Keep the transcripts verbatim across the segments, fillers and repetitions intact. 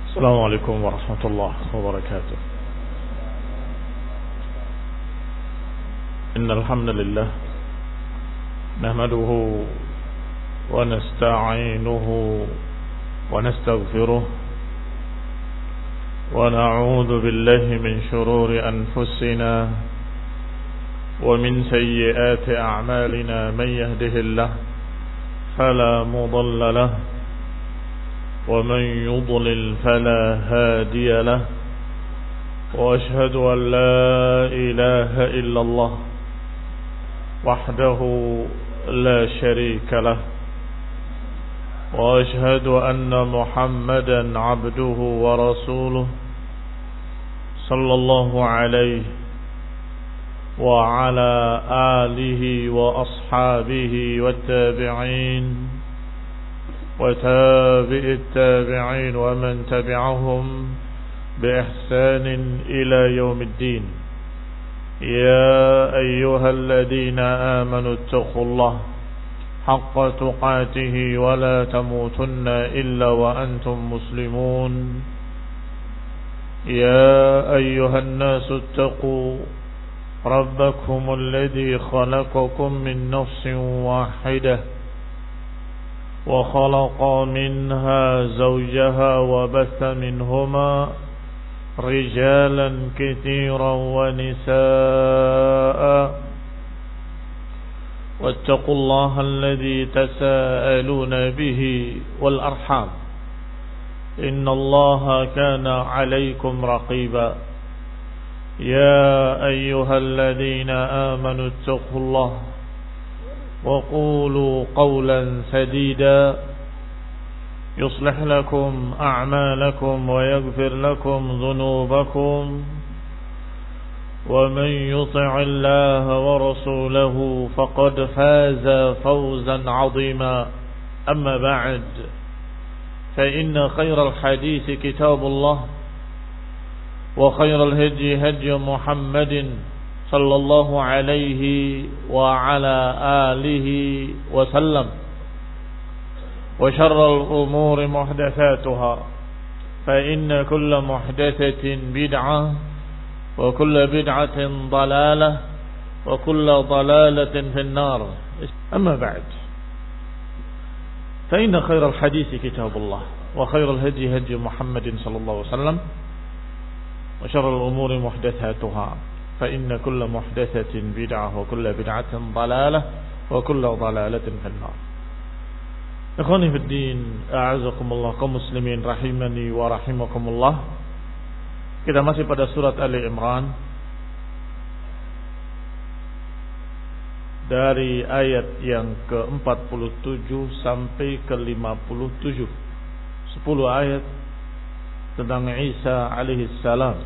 السلام عليكم ورحمة الله وبركاته. إن الحمد لله نحمده ونستعينه ونستغفره ونعوذ بالله من شرور أنفسنا ومن سيئات أعمالنا. من يهده الله فلا مضل له ومن يضلل فلا هادي له، وأشهد أن لا إله إلا الله وحده لا شريك له، وأشهد أن محمدا عبده ورسوله صلى الله عليه وعلى آله وأصحابه والتابعين وتابع التابعين ومن تبعهم بإحسان إلى يوم الدين. يا أيها الذين آمنوا اتقوا الله حق تقاته ولا تموتن إلا وأنتم مسلمون. يا أيها الناس اتقوا ربكم الذي خلقكم من نفس واحدة وخلق منها زوجها وبث منهما رجالا كثيرا ونساء، واتقوا الله الذي تساءلون به والأرحام إن الله كان عليكم رقيبا. يا أيها الذين آمنوا اتقوا الله وقولوا قولا سديدا يصلح لكم أعمالكم ويغفر لكم ذنوبكم، ومن يطع الله ورسوله فقد فاز فوزا عظيما. أما بعد، فإن خير الحديث كتاب الله، وخير الهدي هدي محمد صلى الله عليه وعلى آله وسلم، وشر الأمور محدثاتها، فإن كل محدثة بدعة وكل بدعة ضلالة وكل ضلالة في النار. أما بعد، فإن خير الحديث كتاب الله، وخير الهدي هدي محمد صلى الله عليه وسلم، وشر الأمور محدثاتها، فإن كل محدثة بدعة وكل بدعة ضلالة وكل ضلالة في النار. Ikhwani fi din, a'azakumullah, kaum muslimin rahimani wa rahimakumullah. Kita masih pada surat Ali Imran dari ayat yang ke empat puluh tujuh sampai ke lima puluh tujuh. sepuluh ayat tentang Isa alaihi salam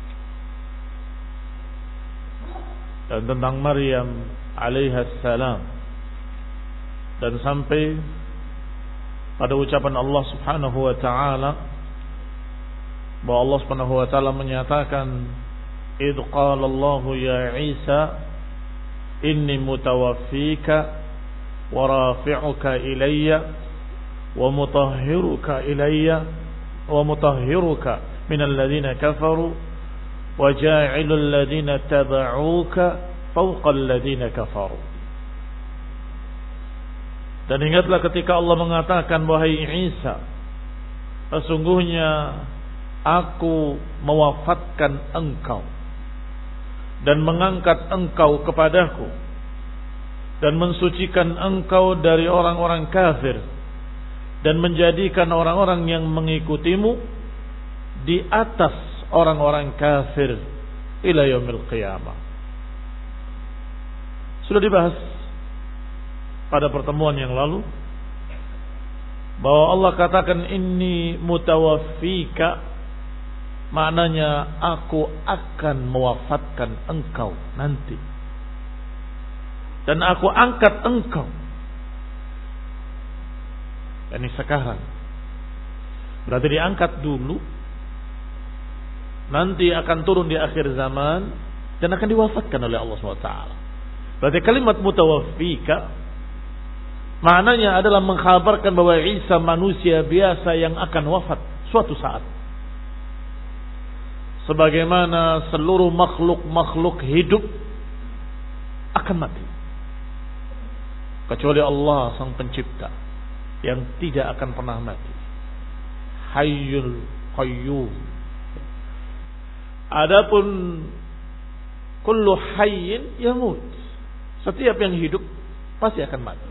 dan tentang Maryam alaihi salam, dan sampai pada ucapan Allah Subhanahu wa taala bahwa Allah Subhanahu wa taala menyatakan, "Idz qala Allahu ya Isa inni mutawaffika wa rafi'uka ilayya wa mutahhiruka ilayya wa mutahhiruka minal ladzina kafaru wa ja'ilul ladzina tabauka fawqal ladzina kafaru." Dan ingatlah ketika Allah mengatakan, wahai Isa, sesungguhnya aku mewafatkan engkau dan mengangkat engkau kepadaku dan mensucikan engkau dari orang-orang kafir dan menjadikan orang-orang yang mengikutimu di atas orang-orang kafir ila yaumil qiyamah. Sudah dibahas pada pertemuan yang lalu bahwa Allah katakan inni mutawaffika, maknanya aku akan mewafatkan engkau nanti dan aku angkat engkau. Ini sekarang berarti diangkat dulu, nanti akan turun di akhir zaman dan akan diwafatkan oleh Allah subhanahu wa taala. Berarti kalimat mutawaffika maknanya adalah mengkhabarkan bahwa Isa manusia biasa yang akan wafat suatu saat. sebagaimana seluruh makhluk-makhluk hidup akan mati, kecuali Allah sang pencipta yang tidak akan pernah mati, Hayyul Qayyum. Adapun kullu hayyin yamut, setiap yang hidup pasti akan mati.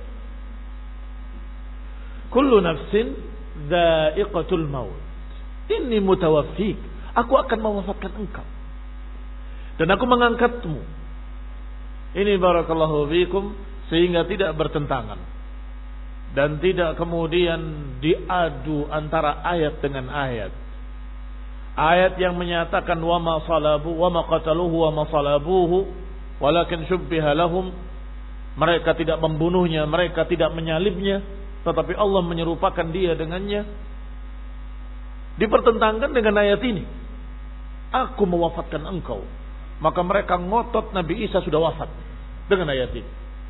Kullu nafsin dha'iqatul maut. Inni mutawaffik, aku akan mewafatkan engkau dan aku mengangkatmu. Ini barakallahu fikum, sehingga tidak bertentangan dan tidak kemudian diadu antara ayat dengan ayat. Ayat yang menyatakan wa ma salabu wa ma qataluhu wa ma salabuhu walakin syubbiha lahum, mereka tidak membunuhnya, mereka tidak menyalibnya, tetapi Allah menyerupakan dia dengannya, dipertentangkan dengan ayat ini, aku mewafatkan engkau. Maka mereka ngotot Nabi Isa sudah wafat dengan ayat ini.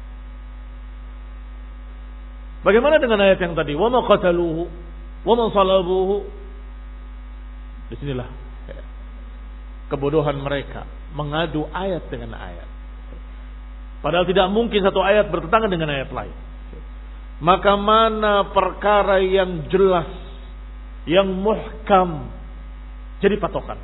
Bagaimana dengan ayat yang tadi, wa ma qataluhu wa ma salabuhu? Disinilah kebodohan mereka, mengadu ayat dengan ayat, padahal tidak mungkin satu ayat bertentangan dengan ayat lain. Maka mana perkara yang jelas, yang muhkam jadi patokan,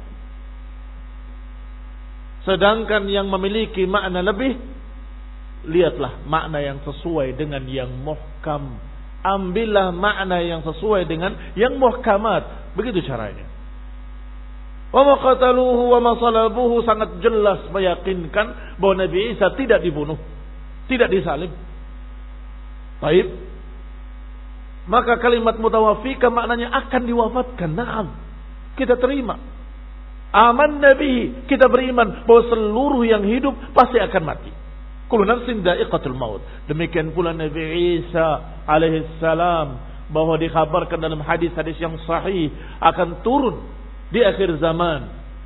sedangkan yang memiliki makna lebih, lihatlah makna yang sesuai dengan yang muhkam, ambillah makna yang sesuai dengan yang muhkamat. Begitu caranya. Wa ma qataluhu wa ma salabuhu sangat jelas meyakinkan bahwa Nabi Isa tidak dibunuh, tidak disalib. Baik. Maka kalimat mutawaffika maknanya akan diwafatkan. Naam, kita terima. Aman Nabi, kita beriman bahwa seluruh yang hidup pasti akan mati. Kullu nafsin dha'iqatul maut. Demikian pula Nabi Isa alaihi salam, bahwa dikhabarkan dalam hadis-hadis yang sahih akan turun di akhir zaman,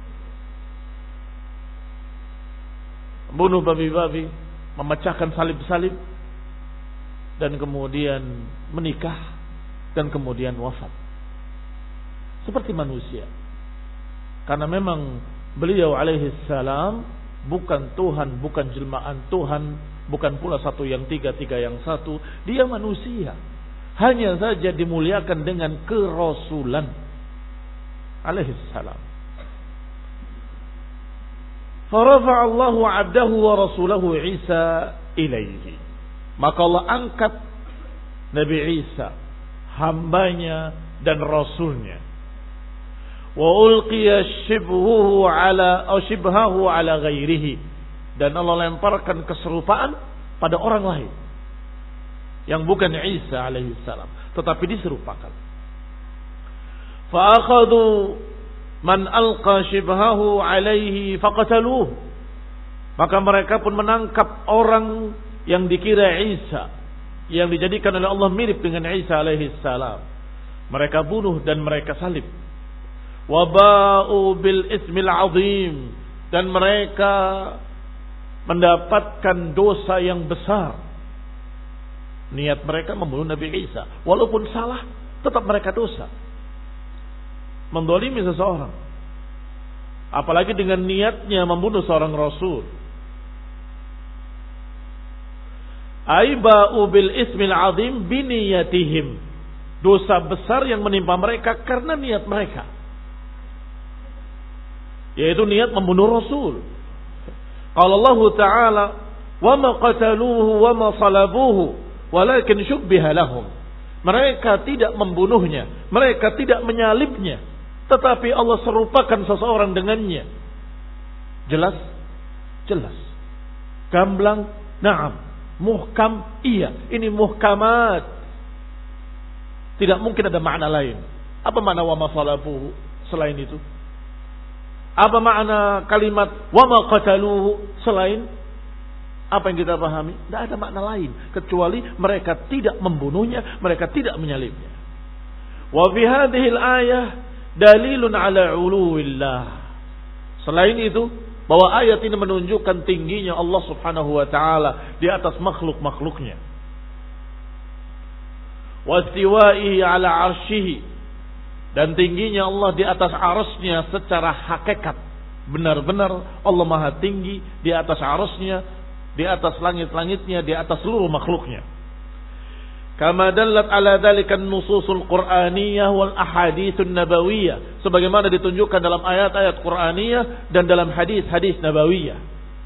bunuh babi-babi, memecahkan salib-salib, dan kemudian menikah, dan kemudian wafat seperti manusia. Karena memang beliau alaihi salam bukan Tuhan, bukan jelmaan Tuhan, bukan pula satu yang tiga, tiga yang satu. Dia manusia, hanya saja dimuliakan dengan kerasulan alaihi salam. Farafa'a Allahu 'abdahu wa rasulahu Isa ilaihi. Maka Allah angkat Nabi Isa, hambanya dan rasulnya. Wa ulqiya shibhuhu ala aw shibhahu ala ghairihi, dan Allah lemparkan keserupaan pada orang lain yang bukan Isa alaihi salam, tetapi diserupakan. Fa akhadhu man alqa shibhahu alaihi faqataluhu, maka mereka pun menangkap orang yang dikira Isa, yang dijadikan oleh Allah mirip dengan Isa alaihi salam. Mereka bunuh dan mereka salib. Waba'u bil ismil azim, dan mereka mendapatkan dosa yang besar. Niat mereka membunuh Nabi Isa, walaupun salah, tetap mereka dosa. Mendolimi seseorang, apalagi dengan niatnya membunuh seorang Rasul. Aiba'u bil ismil azim biniyatihim, dosa besar yang menimpa mereka karena niat mereka, yaitu niat membunuh Rasul. Qala Allah Ta'ala, wa ma qataluhu wa ma salabuhu walakin syubbiha lahum. Mereka tidak membunuhnya, mereka tidak menyalibnya, tetapi Allah serupakan seseorang dengannya. Jelas? Jelas. Gamblang? Naam. Muhkam? Iya. Ini muhkamat. Tidak mungkin ada makna lain. Apa makna wa ma salabuhu selain itu? Apa makna kalimat wa ma qataluhu selain? Apa yang kita pahami? Tidak ada makna lain kecuali mereka tidak membunuhnya, mereka tidak menyalibnya. Wa fi hadhihi al-ayah dalilun ala uluwillah. Selain itu, bahwa ayat ini menunjukkan tingginya Allah Subhanahu wa taala di atas makhluk-makhluknya. Wa istiwa'ihi ala 'arsyihi, dan tingginya Allah di atas arasnya secara hakikat. Benar-benar Allah Maha tinggi di atas arasnya, di atas langit-langitnya, di atas seluruh makhluknya. Kama dallat ala dzalika an-nususul Qur'aniyah wal ahaditsun nabawiyah, sebagaimana ditunjukkan dalam ayat-ayat Qur'aniyah dan dalam hadis-hadis nabawiyah.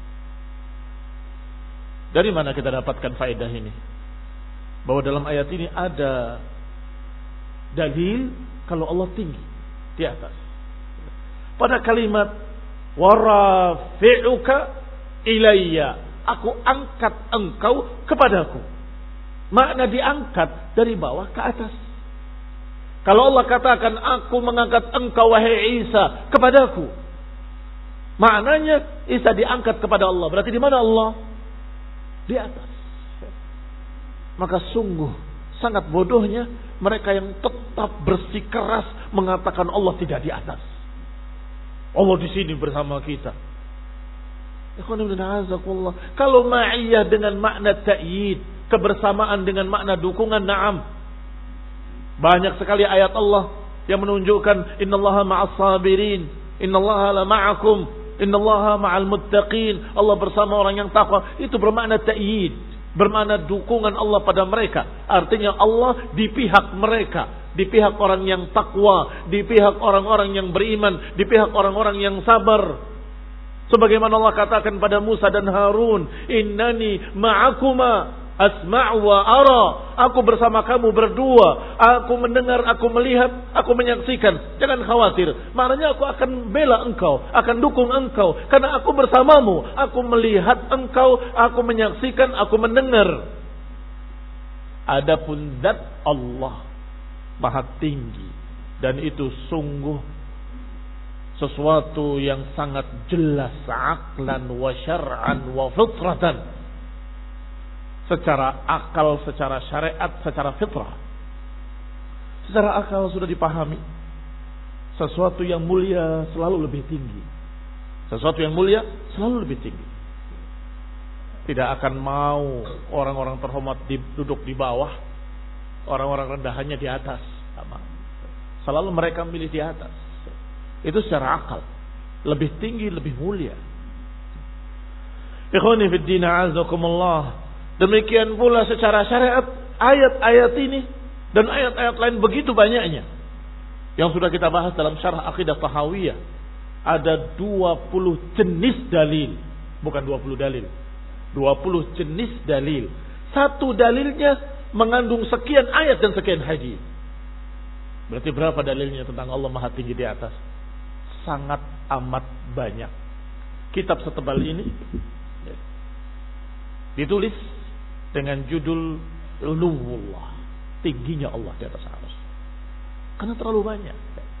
Dari mana kita dapatkan faedah ini? Bahwa dalam ayat ini ada dalil kalau Allah tinggi di atas. Pada kalimat warafi'uka ilayya, aku angkat engkau kepadaku. Makna diangkat dari bawah ke atas. Kalau Allah katakan aku mengangkat engkau wahai Isa kepadaku, maknanya Isa diangkat kepada Allah. Berarti di mana Allah? Di atas. Maka sungguh sangat bodohnya mereka yang tetap bersikeras mengatakan Allah tidak di atas. Allah di sini bersama kita. Kalau ma'iyah dengan makna ta'yid, kebersamaan dengan makna dukungan, na'am. Banyak sekali ayat Allah yang menunjukkan innallaha ma'as sabirin, innallaha la ma'akum, innallaha ma'al muttaqin. Allah bersama orang yang takwa. Itu bermakna ta'yid, bermakna dukungan Allah pada mereka. Artinya Allah di pihak mereka, di pihak orang yang takwa, di pihak orang-orang yang beriman, di pihak orang-orang yang sabar. Sebagaimana Allah katakan pada Musa dan Harun, innani ma'akuma asma'u wa ara. Aku bersama kamu berdua, aku mendengar, aku melihat, aku menyaksikan. Jangan khawatir, maknanya aku akan bela engkau, akan dukung engkau, karena aku bersamamu. Aku melihat engkau, aku menyaksikan, aku mendengar. Adapun zat Allah Maha tinggi, dan itu sungguh sesuatu yang sangat jelas aqlan wa syar'an wa fitratan. Secara akal, secara syariat, secara fitrah. Secara akal sudah dipahami, sesuatu yang mulia selalu lebih tinggi. Sesuatu yang mulia selalu lebih tinggi. Tidak akan mau orang-orang terhormat duduk di bawah, orang-orang rendah hanya di atas. Selalu mereka milih di atas. Itu secara akal. Lebih tinggi, lebih mulia. Ikhwani fid din a'azakumullah. Demikian pula secara syariat, ayat-ayat ini dan ayat-ayat lain begitu banyaknya yang sudah kita bahas dalam syarah Aqidah Tahawiyah. Ada dua puluh jenis dalil, bukan dua puluh dalil. dua puluh jenis dalil. Satu dalilnya mengandung sekian ayat dan sekian hadis. Berarti berapa dalilnya tentang Allah Maha tinggi di atas? Sangat amat banyak. Kitab setebal ini ditulis dengan judul Uluwullah, tingginya Allah di atas arsy. Karena terlalu banyak.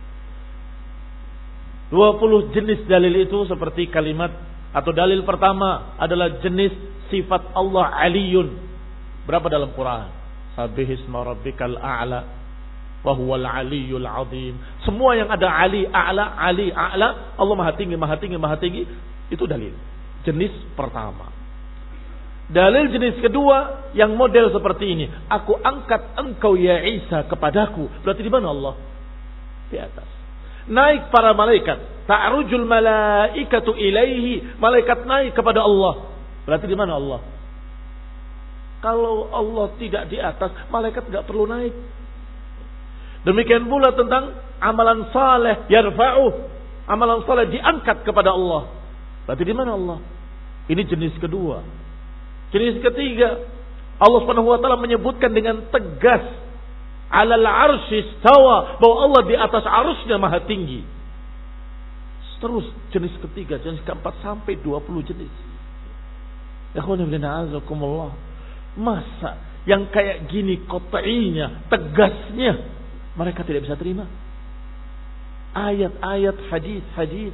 dua puluh jenis dalil itu seperti kalimat atau dalil pertama adalah jenis sifat Allah Aliyun. Berapa dalam Quran? Sabbihisma rabbikal a'la wa huwal aliyyul azim. Semua yang ada ali, a'la, ali, a'la, Allah Maha tinggi, Maha tinggi, Maha tinggi, itu dalil. Jenis pertama. Dalil jenis kedua yang model seperti ini. Aku angkat engkau ya Isa kepadaku. Berarti di mana Allah? Di atas. Naik para malaikat. Ta'rujul malaikatu ilaihi. Malaikat naik kepada Allah. Berarti di mana Allah? Kalau Allah tidak di atas, malaikat tidak perlu naik. Demikian pula tentang amalan saleh yarfa'uh. Amalan saleh diangkat kepada Allah. Berarti di mana Allah? Ini jenis kedua. Jenis ketiga, Allah Subhanahu wa taala menyebutkan dengan tegas alal arsy istawa, bahwa Allah di atas arsy-Nya Maha tinggi. Terus jenis ketiga, jenis keempat sampai dua puluh jenis. Ya khoniblina'azakumullah. Masa yang kayak gini qat'inya, tegasnya mereka tidak bisa terima? Ayat-ayat, hadis-hadis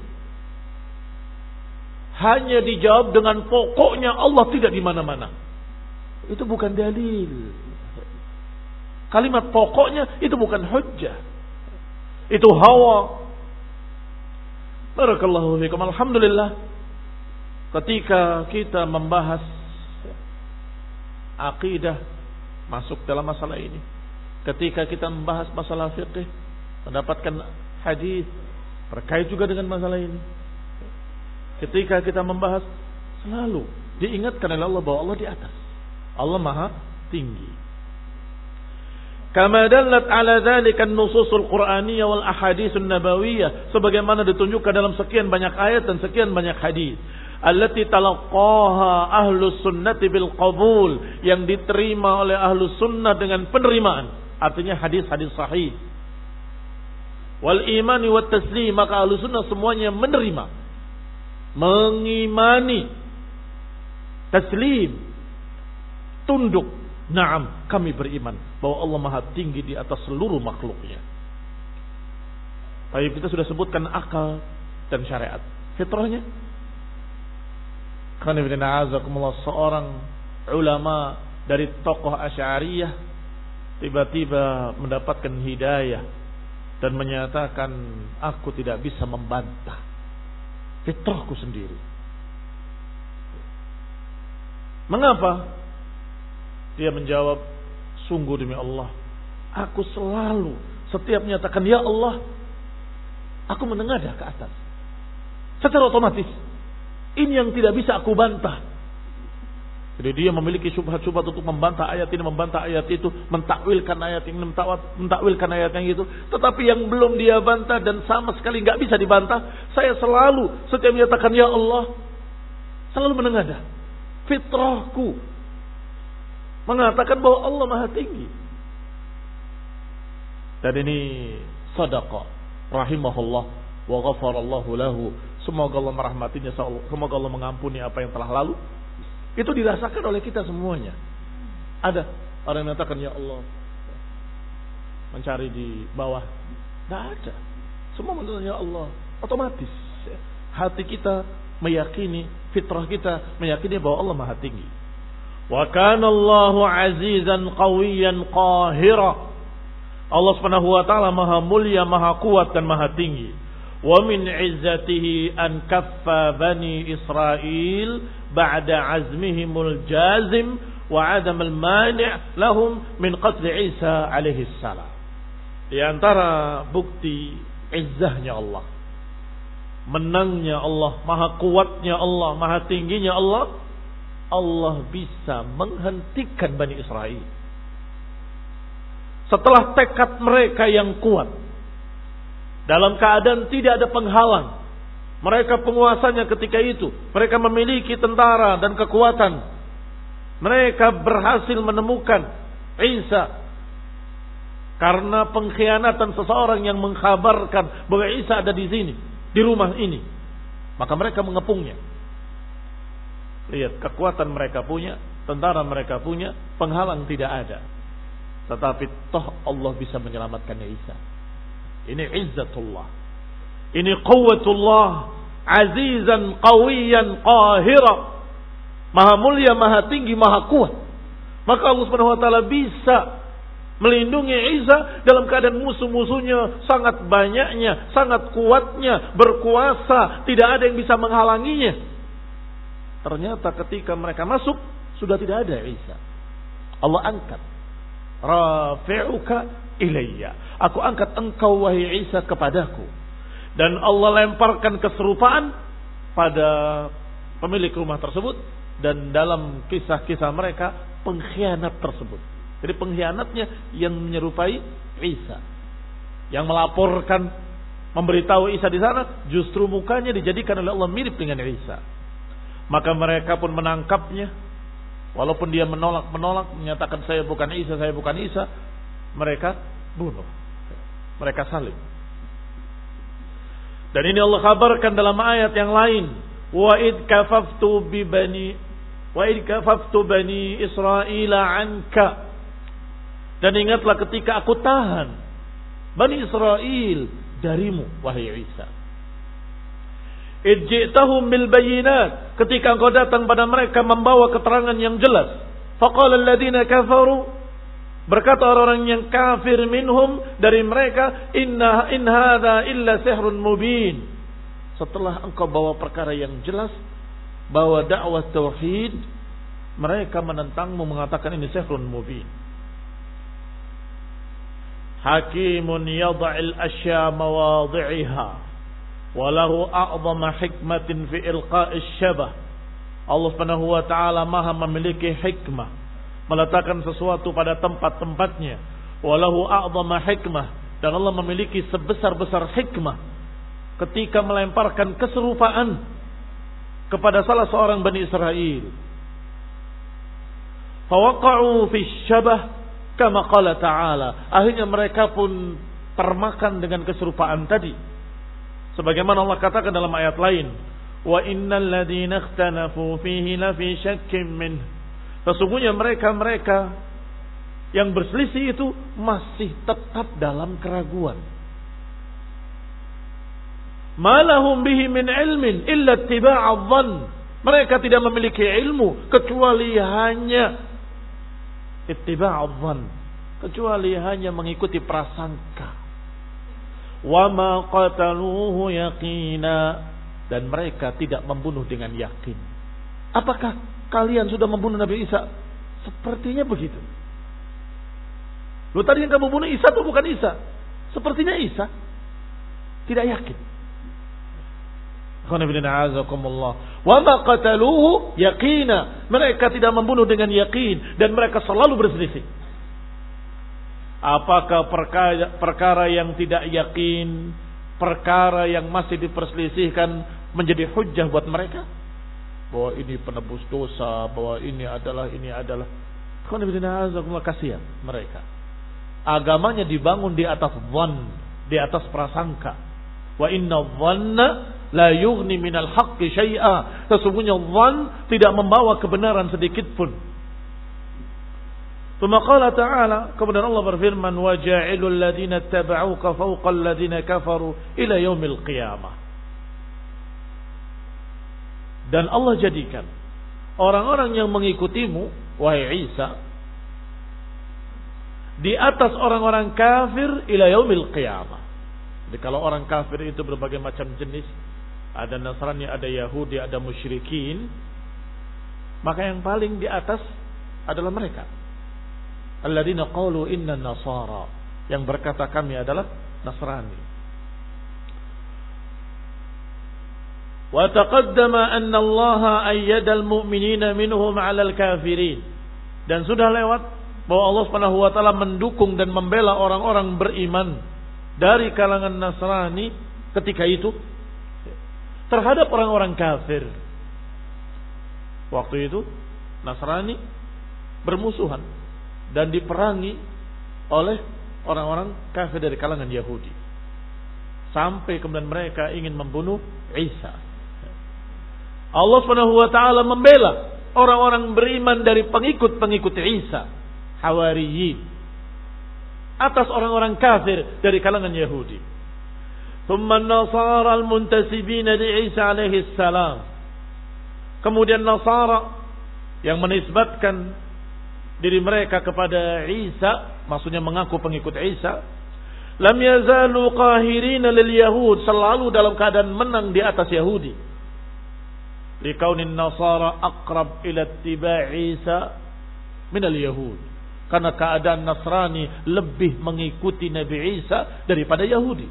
hanya dijawab dengan pokoknya Allah tidak di mana-mana. Itu bukan dalil. Kalimat pokoknya itu bukan hujjah. Itu hawa. Barakallahu fikum. Alhamdulillah, ketika kita membahas akidah masuk dalam masalah ini, ketika kita membahas masalah fiqh, mendapatkan hadis terkait juga dengan masalah ini, ketika kita membahas, selalu diingatkan oleh Allah bahwa Allah di atas. Allah Maha tinggi. Kama dallat ala dzalika an-nususul Qur'aniyah wal ahaditsun nabawiyah, sebagaimana ditunjukkan dalam sekian banyak ayat dan sekian banyak hadis. Allati talaqqaha ahlus sunnati bil qabul, yang diterima oleh ahlus sunnah dengan penerimaan, artinya hadis-hadis sahih. Wal imani wat taslim, maka ahlus sunnah semuanya menerima, mengimani, taslim, tunduk. Naam, kami beriman bahwa Allah Maha tinggi di atas seluruh makhluknya. Tapi kita sudah sebutkan akal dan syariat. Fitrahnya, karena seorang ulama dari tokoh Asy'ariyah tiba-tiba mendapatkan hidayah dan menyatakan, aku tidak bisa membantah fitrahku sendiri. Mengapa? Dia menjawab, sungguh demi Allah, aku selalu setiap menyatakan ya Allah, aku menengadah ke atas secara otomatis. Ini yang tidak bisa aku bantah. Jadi dia memiliki syubhat-syubhat untuk membantah ayat ini, membantah ayat itu, mentakwilkan ayat ini, mentakwilkan ayat yang itu. Tetapi yang belum dia bantah dan sama sekali nggak bisa dibantah, saya selalu setiap menyatakan ya Allah, selalu menengadah. Fitrahku mengatakan bahwa Allah Maha tinggi. Dan ini sadaqah rahimahullah wa ghafarallahu lahu. Semoga Allah merahmatinya, semoga Allah mengampuni apa yang telah lalu. Itu dirasakan oleh kita semuanya. Ada orang yang mengatakan ya Allah, mencari di bawah, tidak ada. Semua mengatakan ya Allah, otomatis hati kita meyakini, fitrah kita meyakini bahwa Allah Maha tinggi. Wa kana Allahu azizan qawiyyan qahira. Allah Subhanahu wa taala Maha mulia, Maha kuat dan Maha tinggi. Wa min izzatihi an kaffa bani Israil ba'da azmihimul jazim wa adam al-mani' lahum min qatl Isa alaihi salam. Di antara bukti izzahnya Allah, menangnya Allah, Maha kuatnya Allah, Maha tingginya Allah, Allah bisa menghentikan Bani Israel setelah tekad mereka yang kuat, dalam keadaan tidak ada penghalang. Mereka penguasanya ketika itu, mereka memiliki tentara dan kekuatan. Mereka berhasil menemukan Isa karena pengkhianatan seseorang yang mengkhabarkan bahwa Isa ada di sini, di rumah ini. Maka mereka mengepungnya. Lihat, kekuatan mereka punya, tentara mereka punya, penghalang tidak ada. Tetapi toh Allah bisa menyelamatkan Isa. Ini izzatullah, ini quwwatullah, azizan qawiyan qahira, Maha mulia, Maha tinggi, Maha kuat. Maka Allah Subhanahu wa taala bisa melindungi Isa dalam keadaan musuh-musuhnya sangat banyaknya, sangat kuatnya, berkuasa, tidak ada yang bisa menghalanginya. Ternyata ketika mereka masuk, sudah tidak ada Isa. Allah angkat, rafi'uka ilayya, aku angkat engkau wahai Isa kepadaku. Dan Allah lemparkan keserupaan pada pemilik rumah tersebut. Dan dalam kisah-kisah mereka, pengkhianat tersebut, jadi pengkhianatnya yang menyerupai Isa, yang melaporkan, memberitahu Isa di sana, justru mukanya dijadikan oleh Allah mirip dengan Isa. Maka mereka pun menangkapnya, walaupun dia menolak-menolak, menyatakan saya bukan Isa, saya bukan Isa. Mereka bunuh, mereka salib. Dan ini Allah kabarkan dalam ayat yang lain, wa id kafaftu bi bani wa id kafaftu bani Israila anka. Dan ingatlah ketika aku tahan Bani Israel darimu wahai Isa. Ijitahum bil bayinat, ketika engkau datang pada mereka membawa keterangan yang jelas. Faqala alladziina kafaru, berkata orang-orang yang kafir minhum dari mereka, inna in hadza illa sihrun mubin. Setelah engkau bawa perkara yang jelas, bawa dakwah tauhid, mereka menentangmu, mengatakan ini sihrun mubin. Hakimun yad'il asya mawadhi'iha, Walahu a'zama hikmatin fi ilqa'is syabah. Allah Subhanahu wa taala Maha memiliki hikmah meletakkan sesuatu pada tempat-tempatnya. Walahu a'zama hikmah, dan Allah memiliki sebesar-besar hikmah ketika melemparkan keserupaan kepada salah seorang Bani Israel. Fawaqa'u fi syabah kama qala ta'ala. Akhirnya mereka pun termakan dengan keserupaan tadi. Sebagaimana Allah katakan dalam ayat lain, wa innal ladzina ikhtalafu fihi lafi syakkin min. Sesungguhnya mereka-mereka yang berselisih itu masih tetap dalam keraguan. Malahum bihi min ilmin illa ittiba'adh dhann. Mereka tidak memiliki ilmu kecuali hanya ittiba'adh dhann, kecuali hanya mengikuti prasangka. Wa ma qataluhu yaqina, dan mereka tidak membunuh dengan yakin. Apakah kalian sudah membunuh Nabi Isa? Sepertinya begitu. Lu tadi yang kamu bunuh Isa atau bukan Isa? Sepertinya Isa. Tidak yakin. Wa ma qataluhu yaqina, mereka tidak membunuh dengan yakin, dan mereka selalu berselisih. Apakah perkara, perkara yang tidak yakin, perkara yang masih diperselisihkan menjadi hujjah buat mereka? Bahwa ini penebus dosa, bahwa ini adalah, ini adalah. Kasihan mereka. Agamanya dibangun di atas dhann, di atas prasangka. Wa inna dhanna la yughni minal haqqi syai'a. Sesungguhnya dhann tidak membawa kebenaran sedikit pun. Tsumma qala ta'ala, kemudian Allah berfirman, wa ja'ilul ladzina ittaba'uka fawqal ladzina kafaru ila yaumil qiyamah. Dan Allah jadikan orang-orang yang mengikutimu wahai Isa di atas orang-orang kafir ila yaumil qiyamah. Jadi kalau orang kafir itu berbagai macam jenis, ada Nasrani, ada Yahudi, ada musyrikin, maka yang paling di atas adalah mereka. Alladzina qalu inna nasara, yang berkata kami adalah Nasrani. Wa taqaddama anna Allah ayyada al-mu'minina minhum 'ala al-kafirin. Dan sudah lewat bahwa Allah Subhanahu wa taala mendukung dan membela orang-orang beriman dari kalangan Nasrani ketika itu terhadap orang-orang kafir. Waktu itu Nasrani bermusuhan dan diperangi oleh orang-orang kafir dari kalangan Yahudi, sampai kemudian mereka ingin membunuh Isa. Allah Subhanahu wa taala membela orang-orang beriman dari pengikut-pengikut Isa, Hawariyin, atas orang-orang kafir dari kalangan Yahudi. Thumma an-nasara al-muntasibina li Isa alaihi salam. Kemudian Nasara yang menisbatkan diri mereka kepada Isa, maksudnya mengaku pengikut Isa, lam yazalu qahirina lil yahud, selalu dalam keadaan menang di atas Yahudi. Likaunin Nasara aqrab ila ittiba'i Isa min al yahud, karena keadaan Nasrani lebih mengikuti Nabi Isa daripada Yahudi.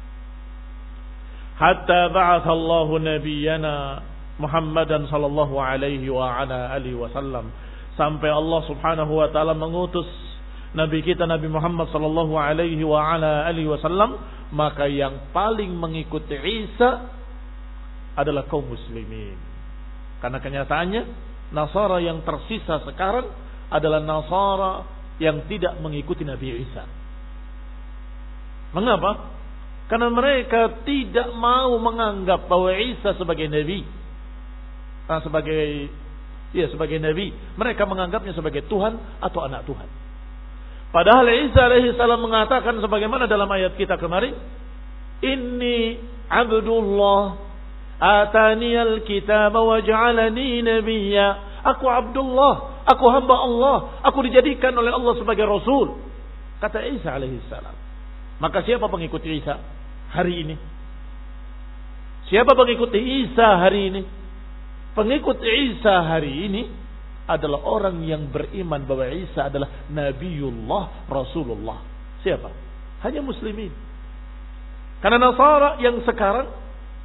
Hatta ba'atha Allahu nabiyyana Muhammadan sallallahu alaihi wa ala alihi wasallam, sampai Allah Subhanahu wa taala mengutus Nabi kita Nabi Muhammad sallallahu alaihi wa ala alihi wasallam, maka yang paling mengikuti Isa adalah kaum muslimin. Karena kenyataannya Nasara yang tersisa sekarang adalah Nasara yang tidak mengikuti Nabi Isa. Mengapa? Karena mereka tidak mau menganggap bahwa Isa sebagai nabi, nah, sebagai ya sebagai nabi. Mereka menganggapnya sebagai Tuhan atau anak Tuhan. Padahal Isa alaihi salam mengatakan sebagaimana dalam ayat kita kemarin, Inni abdullah ataniyal kitaba wa ja'alani nabiyya. Aku Abdullah, aku hamba Allah, aku dijadikan oleh Allah sebagai Rasul, kata Isa alaihi salam. Maka siapa pengikut Isa hari ini? Siapa pengikut Isa hari ini? Pengikut Isa hari ini adalah orang yang beriman bahwa Isa adalah Nabiullah, Rasulullah. Siapa? Hanya muslimin. Karena Nasara yang sekarang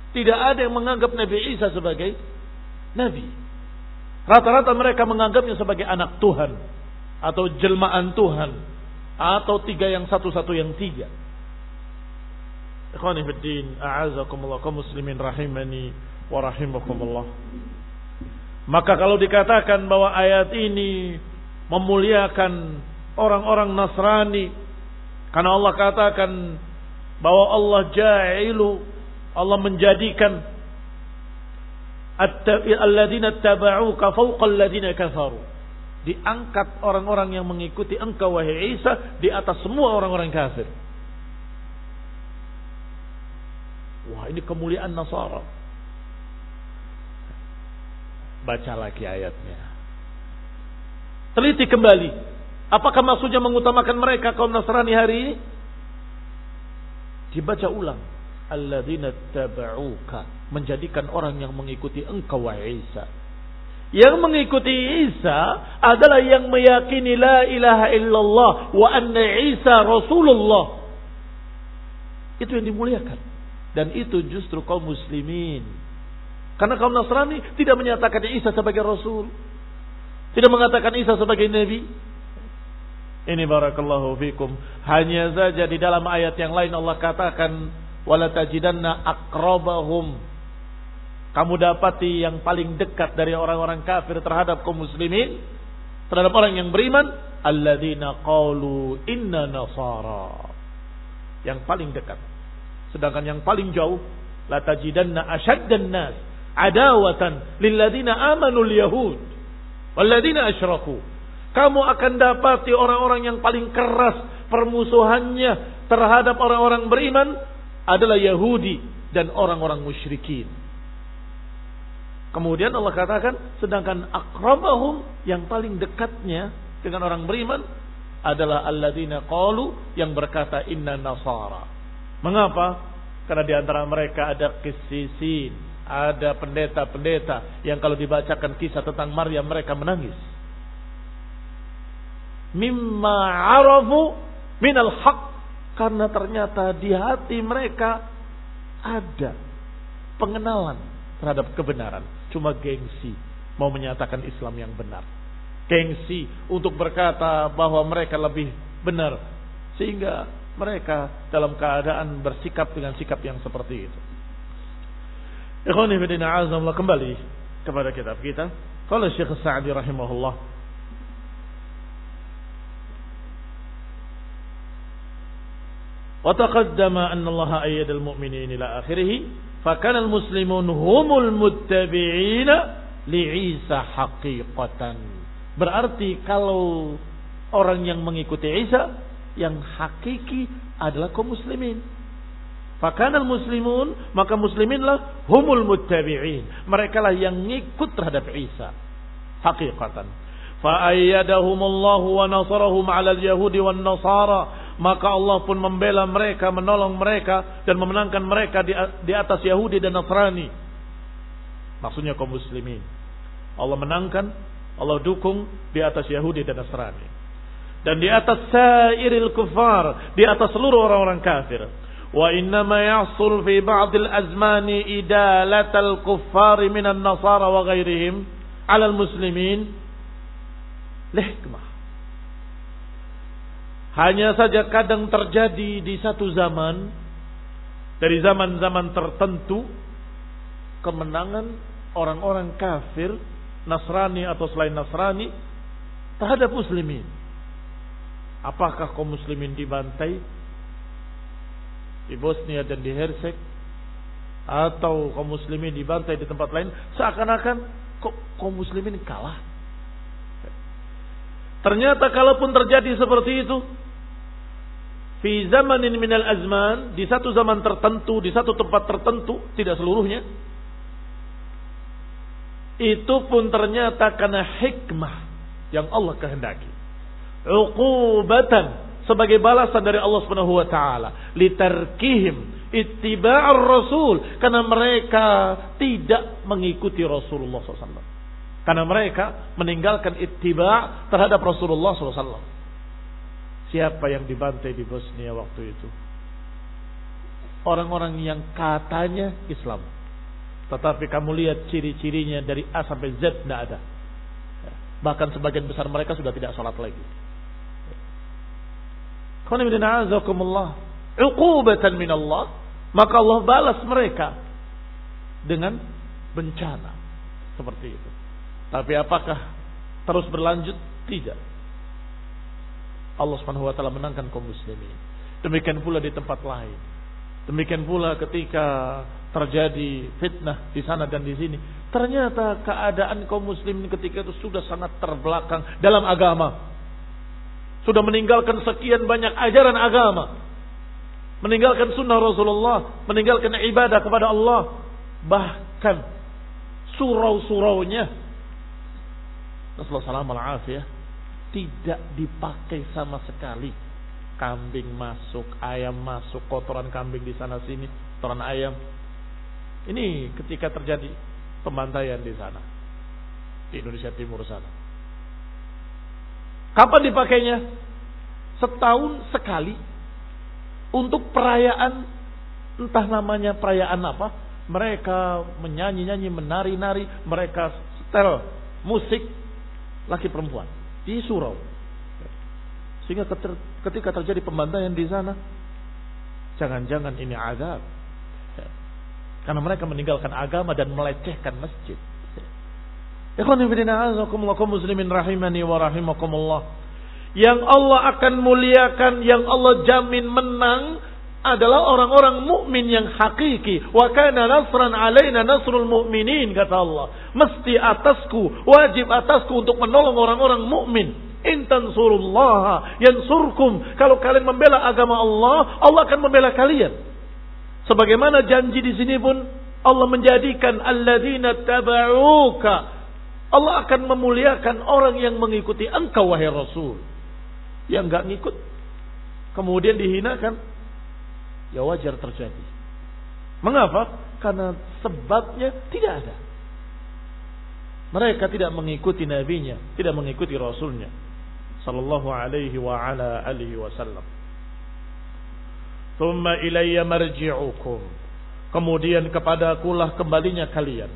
Tidak ada yang menganggap Nabi Isa sebagai Nabi. Rata-rata mereka menganggapnya sebagai anak Tuhan. Atau jelmaan Tuhan. Atau tiga yang satu, satu yang tiga. Ikhwani fiddin, a'azakumullah, kaum muslimin rahimani wa rahimakumullah. Maka kalau dikatakan bahwa ayat ini memuliakan orang-orang Nasrani, karena Allah katakan bahwa Allah ja'ilu, Allah menjadikan alladzina tabauka fawqa alladzina kafaru. Diangkat orang-orang yang mengikuti engkau wahai Isa di atas semua orang-orang kafir. Wah, ini kemuliaan Nasara. Baca lagi ayatnya. Teliti kembali. Apakah maksudnya mengutamakan mereka kaum Nasrani hari ini? Dibaca ulang. Alladzina tabauka, menjadikan orang yang mengikuti engkau wahai Isa. Yang mengikuti Isa adalah yang meyakini la ilaha illallah wa anna Isa Rasulullah. Itu yang dimuliakan. Dan itu justru kaum muslimin. Karena kaum Nasrani tidak menyatakan Isa sebagai Rasul. Tidak mengatakan Isa sebagai Nabi. Ini barakallahu fikum. Hanya saja di dalam ayat yang lain Allah katakan wala tajidanna aqrabahum. Kamu dapati yang paling dekat dari orang-orang kafir terhadap kaum muslimin, terhadap orang yang beriman, alladzina qalu inna nasara. Yang paling dekat. Sedangkan yang paling jauh, la tajidanna ashaddan nas adawatan lilladzina amanu al-yahud walladzina asyraku. Kamu akan dapati orang-orang yang paling keras permusuhannya terhadap orang-orang beriman adalah Yahudi dan orang-orang musyrikin. Kemudian Allah katakan, sedangkan aqrabahum, yang paling dekatnya dengan orang beriman adalah alladzina qalu, yang berkata inna nasara. Mengapa? Karena di antara mereka ada qisisin, ada pendeta-pendeta yang kalau dibacakan kisah tentang Maryam mereka menangis. Mimma arafu minal haq, karena ternyata di hati mereka ada pengenalan terhadap kebenaran. Cuma gengsi mau menyatakan Islam yang benar. Gengsi untuk berkata bahwa mereka lebih benar. Sehingga mereka dalam keadaan bersikap dengan sikap yang seperti itu. Ikhwani fillah, azamullah, kembali kepada kitab kita. Qala Syekh Sa'di rahimahullah, wa taqaddama anna Allah ayyada al-mu'minin ila akhirih, fa kana al-muslimun humul muttabi'ina li Isa haqiqatan. Berarti kalau orang yang mengikuti Isa, yang hakiki adalah kaum muslimin. Fakanal muslimun, maka musliminlah humul muttabi'in. Mereka lah yang ngikut terhadap Isa hakikatan. Fa ayyadahumullahu wa nasarahum 'ala al-yahudi wan nasara. Maka Allah pun membela mereka, menolong mereka dan memenangkan mereka di, di atas Yahudi dan Nasrani. Maksudnya kaum muslimin. Allah menangkan, Allah dukung di atas Yahudi dan Nasrani. Dan di atas sairil kufar, di atas seluruh orang-orang kafir. Wa innama yahsul fi ba'dil azmani idalatal kuffari minan nasara wa ghairihim 'alal muslimin lihkmah. Hanya saja kadang terjadi di satu zaman, dari zaman-zaman tertentu, kemenangan orang-orang kafir, Nasrani atau selain Nasrani terhadap muslimin. Apakah kaum muslimin dibantai di Bosnia dan di Hersek, atau kaum muslimin dibantai di tempat lain, seakan-akan kok kaum muslimin kalah. Ternyata kalaupun terjadi seperti itu, fi zamanin minal azman, di satu zaman tertentu, di satu tempat tertentu, tidak seluruhnya, itu pun ternyata karena hikmah yang Allah kehendaki. Uqubatan, sebagai balasan dari Allah Subhanahu wa taala, litarkihim ittiba'ar rasul, karena mereka tidak mengikuti Rasulullah sallallahu alaihi wasallam. Karena mereka meninggalkan ittiba' terhadap Rasulullah sallallahu alaihi wasallam. Siapa yang dibantai di Bosnia waktu itu? Orang-orang yang katanya Islam, Tetapi kamu lihat ciri-cirinya dari A sampai Z tidak ada. Bahkan sebagian besar mereka sudah tidak sholat lagi. Uqubatan min Allah, maka Allah balas mereka dengan bencana seperti itu. Tapi apakah terus berlanjut? Tidak. Allah Subhanahu wa taala menangkan kaum muslimin. Demikian pula di tempat lain. Demikian pula ketika terjadi fitnah di sana dan di sini. Ternyata keadaan kaum muslimin ketika itu sudah sangat terbelakang dalam agama. Sudah meninggalkan sekian banyak ajaran agama. Meninggalkan sunnah Rasulullah. Meninggalkan ibadah kepada Allah. Bahkan surau-suraunya, Rasulullah shallallahu alaihi wasallam tidak dipakai sama sekali. Kambing masuk, ayam masuk, kotoran kambing di sana sini, kotoran ayam. Ini ketika terjadi pembantaian di sana, di Indonesia Timur sana. Kapan dipakainya? Setahun sekali untuk perayaan, entah namanya perayaan apa. Mereka menyanyi-nyanyi, menari-nari, mereka setel musik laki perempuan di surau. Sehingga ketika terjadi pembantaian di sana, jangan-jangan ini azab. Karena mereka meninggalkan agama dan melecehkan masjid. Ikhwan fillah, azakumullah muslimin rahimani wa rahimakumullah. Yang Allah akan muliakan, yang Allah jamin menang adalah orang-orang mukmin yang hakiki. Wa kana nasran alaina nasrul mu'minin, kata Allah. Mesti atasku, wajib atasku untuk menolong orang-orang mukmin. In tansurullaha yansurkum. Kalau kalian membela agama Allah, Allah akan membela kalian. Sebagaimana janji di sini pun Allah menjadikan alladzina tabauka. Allah akan memuliakan orang yang mengikuti engkau wahai Rasul. Yang enggak ngikut kemudian dihinakan, ya wajar terjadi. Mengapa? Karena sebabnya tidak ada. Mereka tidak mengikuti nabinya, tidak mengikuti rasulnya sallallahu alaihi wa ala alihi wasallam. Thumma ilayya marji'ukum. Kemudian kepadakulah kembalinya kalian.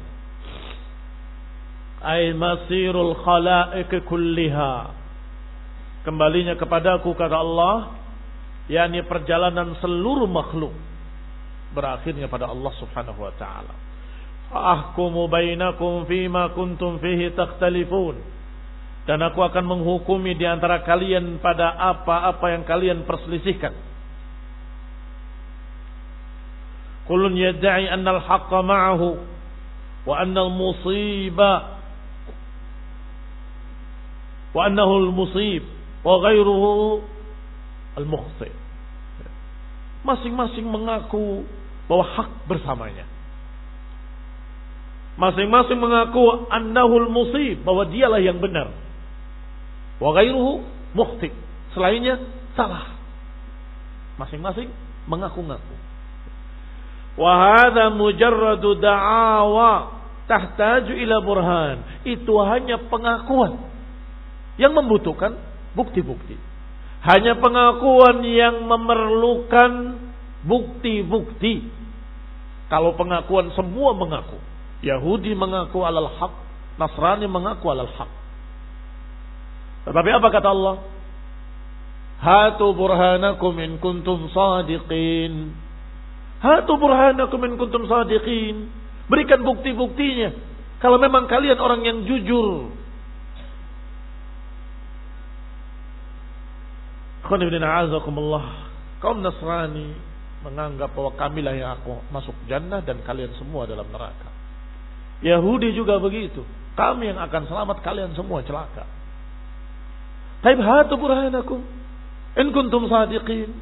Ay masirul khalaiq kulliha. Kembalinya kepadaku, kata Allah, yakni perjalanan seluruh makhluk berakhirnya pada Allah Subhanahu wa taala. Ahkumu bainakum fima kuntum fihi takhtalifun. Dan aku akan menghukumi di antara kalian pada apa-apa yang kalian perselisihkan. Kullun yad'i anna al-haqqa ma'ahu wa anna al-musiba wa annahu al-musib wa ghairuhu al-mukhti. Masing-masing mengaku bahwa hak bersamanya. Masing-masing mengaku annahul musib, bahwa dialah yang benar. Wa ghairuhu mukhti, selainnya salah. Masing-masing mengaku-ngaku. Wa hadza mujarradu da'awa tahtaju ila burhan. Itu hanya pengakuan yang membutuhkan bukti-bukti. Hanya pengakuan yang memerlukan bukti-bukti. Kalau pengakuan semua mengaku, Yahudi mengaku alal haq, Nasrani mengaku alal haq. Tetapi apa kata Allah? Hatu burhanakum in kuntum sadiqin. Hatu burhanakum in kuntum sadiqin. Berikan bukti-buktinya kalau memang kalian orang yang jujur. Kaum Nasrani menganggap bahwa kamilah yang aku masuk jannah dan kalian semua dalam neraka. Yahudi juga begitu. Kami yang akan selamat, kalian semua celaka. Taib hatu burhanakum in kuntum sadiqin.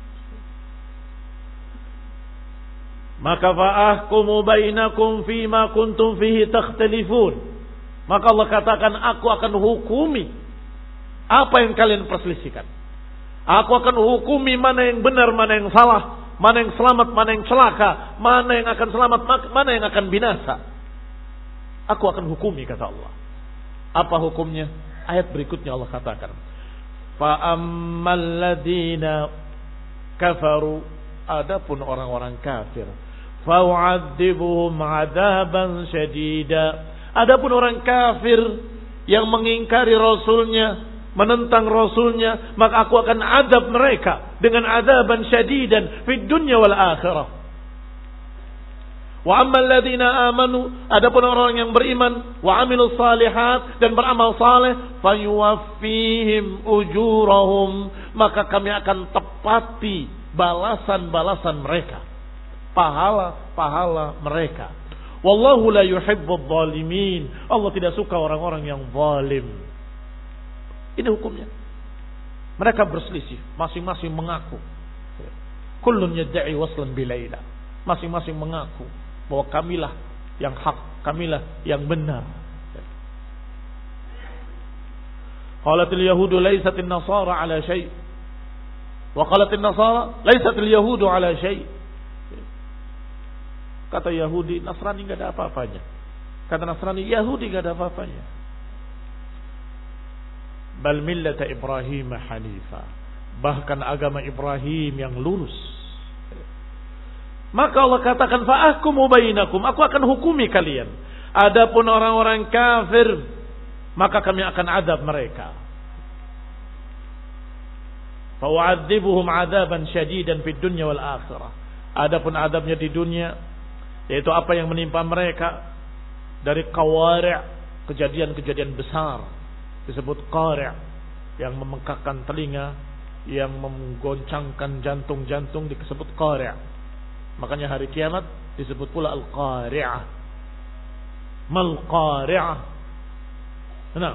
Maka fa'ahkumu bainakum fima kuntum fihi takhtalifun. Maka Allah katakan, aku akan hukumi apa yang kalian perselisihkan. Aku akan hukumi mana yang benar, mana yang salah, mana yang selamat, mana yang celaka, mana yang akan selamat, mana yang akan binasa. Aku akan hukumi, kata Allah. Apa hukumnya? Ayat berikutnya Allah katakan, fa ammal ladina kafaru, adapun orang-orang kafir, fa'u'adzibuhum 'adzaban syadida. Adapun orang kafir yang mengingkari rasulnya, menentang rasulnya, maka aku akan azab mereka dengan azaban syadidan fid dunya wal akhirah. Wa ammal ladzina amanu, adapun orang yang beriman, wa amilus salihat, dan beramal saleh, fayuwaffihim ujurahum, maka kami akan tepati balasan-balasan mereka, pahala-pahala mereka. Wallahu la yuhibbudz zalimin. Allah tidak suka orang-orang yang zalim. Ini hukumnya. Mereka berselisih, masing-masing mengaku. Kullun yad'i waslan bilaila. Masing-masing mengaku bahwa kamilah yang hak, kamilah yang benar. Qalatil yahudu laisatin nasara ala syai'. Wa qalatin nasara laisatil yahudu ala syai'. Kata Yahudi, Nasrani enggak ada apa-apanya. Kata Nasrani, Yahudi enggak ada apa-apanya. Bal millata Ibrahim hanifa. Bahkan agama Ibrahim yang lurus. Maka Allah katakan, fa'ahkumu bainakum, aku akan hukumi kalian. Adapun orang-orang kafir, maka kami akan azab mereka. Fa'u'adzibuhum 'adzaban syadidan fid dunya wal akhirah. Adapun azabnya di dunia, yaitu apa yang menimpa mereka dari qawari', kejadian-kejadian besar, disebut qari', yang memekakkan telinga, yang menggoncangkan jantung-jantung, disebut qari'. Makanya hari kiamat disebut pula al-qari'ah. Mal qari'ah. Nah,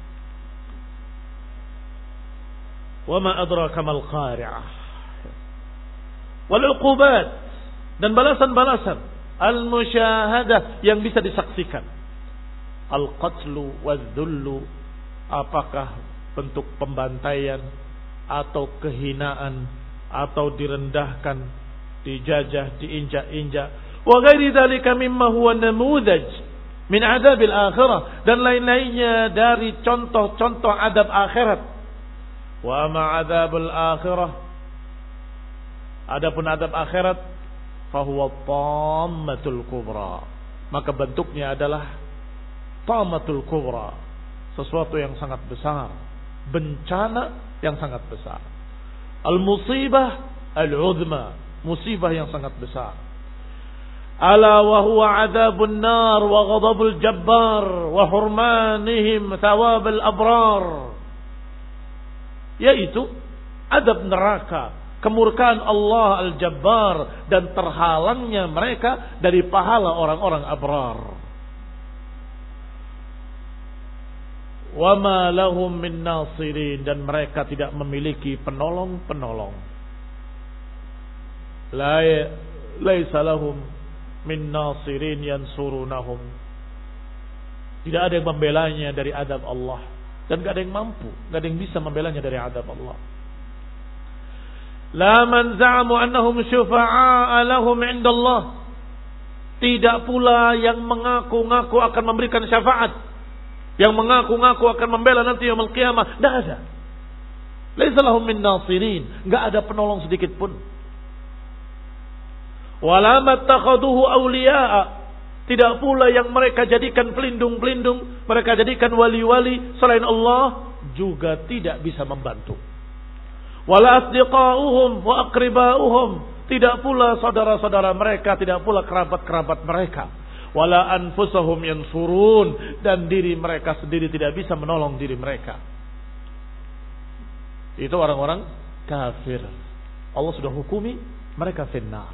wa ma adraka mal qari'ah. Wal 'uqubat, dan balasan-balasan al-musyahadah yang bisa disaksikan. Al-qatlu wal-dhullu, apakah bentuk pembantaian atau kehinaan atau direndahkan, dijajah, diinjak-injak. Wa ghairi dzalika mimma huwa namudaj min adzabil akhirah, dan lain-lainnya dari contoh-contoh adab akhirat. Wa ma adzabul akhirah, adapun adab akhirat, fahuwa tammatul kubra, maka bentuknya adalah tammatul kubra, sesuatu yang sangat besar, bencana yang sangat besar. Al-musibah al-uzma, musibah yang sangat besar. Ala wa huwa adzabun nar wa ghadabul jabbar wa hurmanihim thawabul abrar, yaitu adab neraka, kemurkaan Allah Al-Jabbar, dan terhalangnya mereka dari pahala orang-orang abrar. Wa ma lahum min nasirin, dan mereka tidak memiliki penolong-penolong. La laisa lahum min nasirin yansurunahum. Tidak ada yang membelanya dari adab Allah, dan tidak ada yang mampu, tidak ada yang bisa membelanya dari adab Allah. La man za'amu annahum syufa'a lahum 'inda Allah. Tidak pula yang mengaku-ngaku akan memberikan syafaat, yang mengaku-ngaku akan membela nanti yaumul qiyamah. Tidak ada. Laisa lahum min nasirin, enggak ada penolong sedikit pun. Wala mattakhaduhu awliya'a, tidak pula yang mereka jadikan pelindung-pelindung, mereka jadikan wali-wali selain Allah, juga tidak bisa membantu. Wala asdiqauhum wa aqribauhum, tidak pula saudara-saudara mereka, tidak pula kerabat-kerabat mereka. Wala anfusahum yansurun, dan diri mereka sendiri tidak bisa menolong diri mereka. Itu orang-orang kafir. Allah sudah hukumi mereka finnar.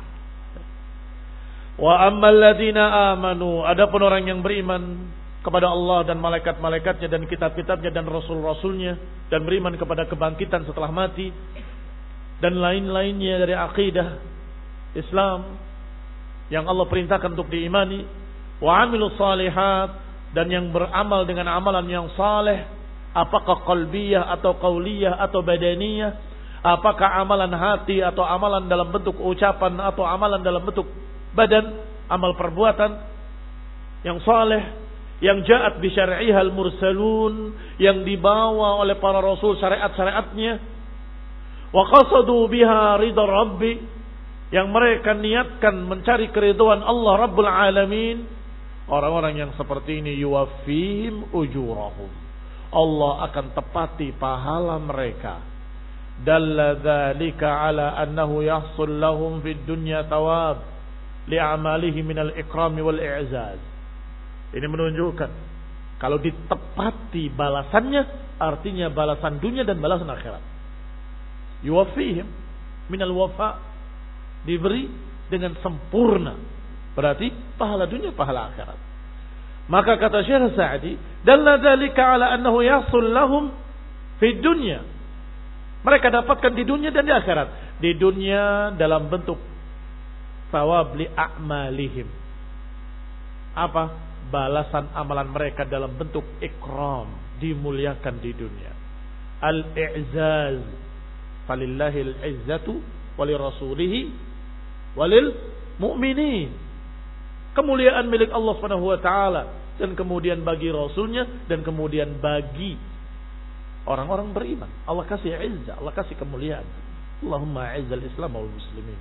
Wa ammal ladzina amanu, adapun orang yang beriman kepada Allah dan malaikat-malaikatnya dan kitab-kitabnya dan rasul-rasulnya, dan beriman kepada kebangkitan setelah mati, dan lain-lainnya dari akidah Islam yang Allah perintahkan untuk diimani. Wa amilus salihat, dan yang beramal dengan amalan yang saleh, apakah qalbiyah atau qauliyah atau badaniyah, apakah amalan hati atau amalan dalam bentuk ucapan atau amalan dalam bentuk badan, amal perbuatan yang saleh, yang ja'at bi syar'ihal mursalun, yang dibawa oleh para rasul syariat-syariatnya. Wa qasadu biha ridha rabbi, yang mereka niatkan mencari keridhaan Allah Rabbul Alamin, orang-orang yang seperti ini yuwaffihim ujurahum, Allah akan tepati pahala mereka. Dalla dzalika ala annahu yahsul lahum fid dunya thawab li'amalihi minal ikrami wal i'zaz. Ini menunjukkan kalau ditepati balasannya, artinya balasan dunia dan balasan akhirat. Yuwaffihim minal wafa, diberi dengan sempurna, berarti pahala dunia, pahala akhirat. Maka kata Syekh Sa'di, dalla dzalika ala annahu yahsul lahum fid dunya, mereka dapatkan di dunia dan di akhirat. Di dunia dalam bentuk thawab li a'malihim, apa? Balasan amalan mereka dalam bentuk ikram, dimuliakan di dunia. Al-i'zaz, falillahil izzatu walirasulihi walil mu'minin. Kemuliaan milik Allah Subhanahu wa taala, dan kemudian bagi rasulnya, dan kemudian bagi orang-orang beriman. Allah kasih izzah, Allah kasih kemuliaan. Allahumma izzal Islam wal muslimin.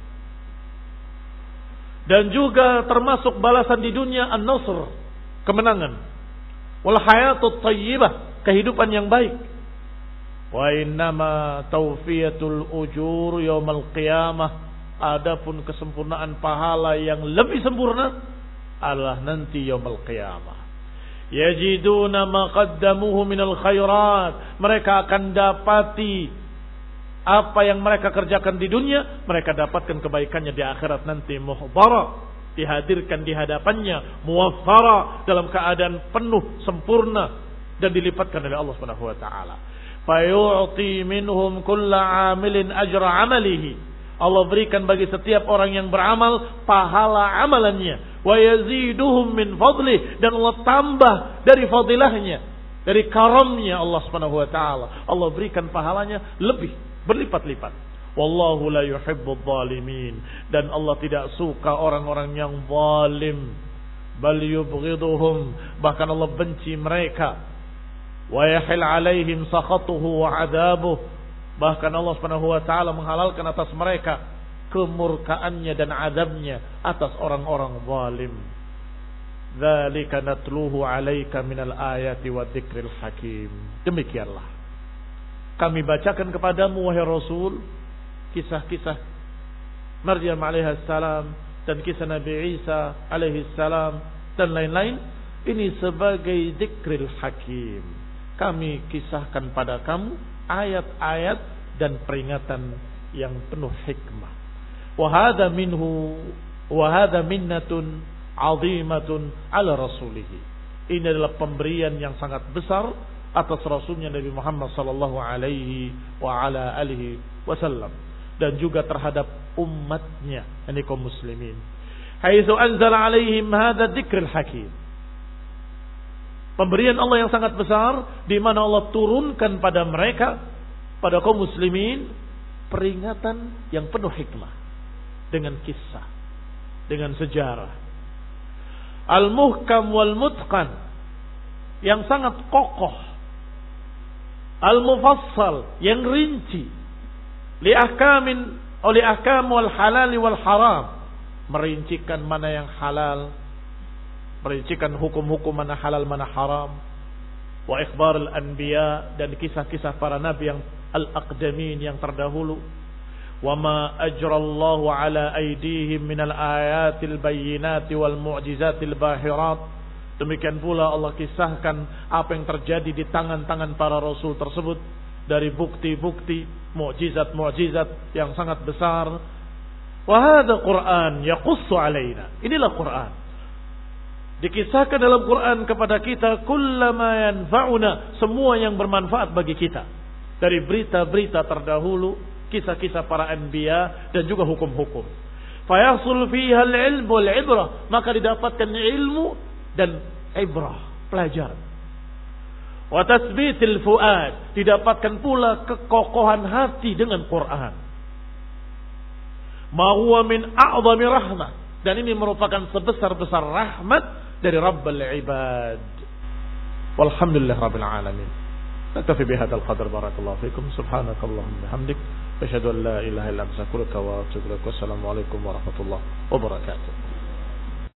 Dan juga termasuk balasan di dunia an-nasr, kemenangan. Wal hayatut thayyibah, kehidupan yang baik. Wa innama tawfiyatul ujur yaumal qiyamah, adapun kesempurnaan pahala yang lebih sempurna adalah nanti yaumul qiyamah. Yajiduna ma qaddamuhu minal khairat, mereka akan dapati apa yang mereka kerjakan di dunia, mereka dapatkan kebaikannya di akhirat nanti. Muhdara, dihadirkan di hadapannya, muwaffara, dalam keadaan penuh, sempurna, dan dilipatkan oleh Allah Subhanahu wa taala. Fayu'ti minhum kulla 'amilin ajra 'amalihi, Allah berikan bagi setiap orang yang beramal pahala amalannya. Wa yaziduhum min fadlih, dan Allah tambah dari fadilahnya, dari karamnya Allah Subhanahu wa taala. Allah berikan pahalanya lebih, berlipat-lipat. Wallahu la yuhibbudz zalimin, dan Allah tidak suka orang-orang yang zalim. Bal yubghiduhum, bahkan Allah benci mereka. Wa yahil alaihim sakhatuhu wa adabuh, bahkan Allah Subhanahu wa taala menghalalkan atas mereka kemurkaannya dan azabnya atas orang-orang zalim. Dzalika natluhu 'alaika minal ayati wadzikril hakim. Demikianlah kami bacakan kepadamu wahai Rasul kisah-kisah Maryam alaihi salam dan kisah Nabi Isa alaihi salam dan lain-lain, ini sebagai dzikril hakim. Kami kisahkan pada kamu ayat-ayat dan peringatan yang penuh hikmah. Wa hadza minhu wa hadza minnatun 'azimatun 'ala rasulih. Ini adalah pemberian yang sangat besar atas rasulnya Nabi Muhammad sallallahu alaihi wa ala alihi wasallam, dan juga terhadap umatnya, yakni kaum muslimin. Haitsu anzala alaihim hadza dzikrul hakim. Pemberian Allah yang sangat besar, di mana Allah turunkan pada mereka, pada kaum muslimin, peringatan yang penuh hikmah, dengan kisah, dengan sejarah. Al-muhkam wal mutqan, yang sangat kokoh. Al-mufassal, yang rinci. Li ahkamin li ahkam wal halal wal haram, merincikan mana yang halal, merincikan hukum-hukum mana halal mana haram. Wa ikhbar al-anbiya, dan kisah-kisah para nabi yang al-aqdamin, yang terdahulu. Wa ma ajrallahu ala aydihim minal ayatil bayyinati wal mu'jizatil bahirat. Demikian pula Allah kisahkan apa yang terjadi di tangan-tangan para rasul tersebut, dari bukti-bukti, mukjizat-mukjizat yang sangat besar. Wa hadza Qur'an yaqussu alaina. Inilah Quran, dikisahkan dalam Quran kepada kita kullama yanfa'una, semua yang bermanfaat bagi kita, dari berita-berita terdahulu, kisah-kisah para anbiya, dan juga hukum-hukum. Fayasul fiha al-ilm wal ibrah, maka didapatkan ilmu dan ibrah, pelajaran. Wa tasbitil fuad, didapatkan pula kekokohan hati dengan Quran. Ma huwa min a'zami rahmah, dan ini merupakan sebesar-besar rahmat dari Rabbul Ibad. Walhamdulillah Rabbil Alamin. Naktafi bihadzal qadar. Barakallahu fikum. Subhanakallahumma bihamdik Asyhadu an la ilaha illa anta astaghfiruka wa atubu ilaik. Wassalamualaikum warahmatullahi wabarakatuh.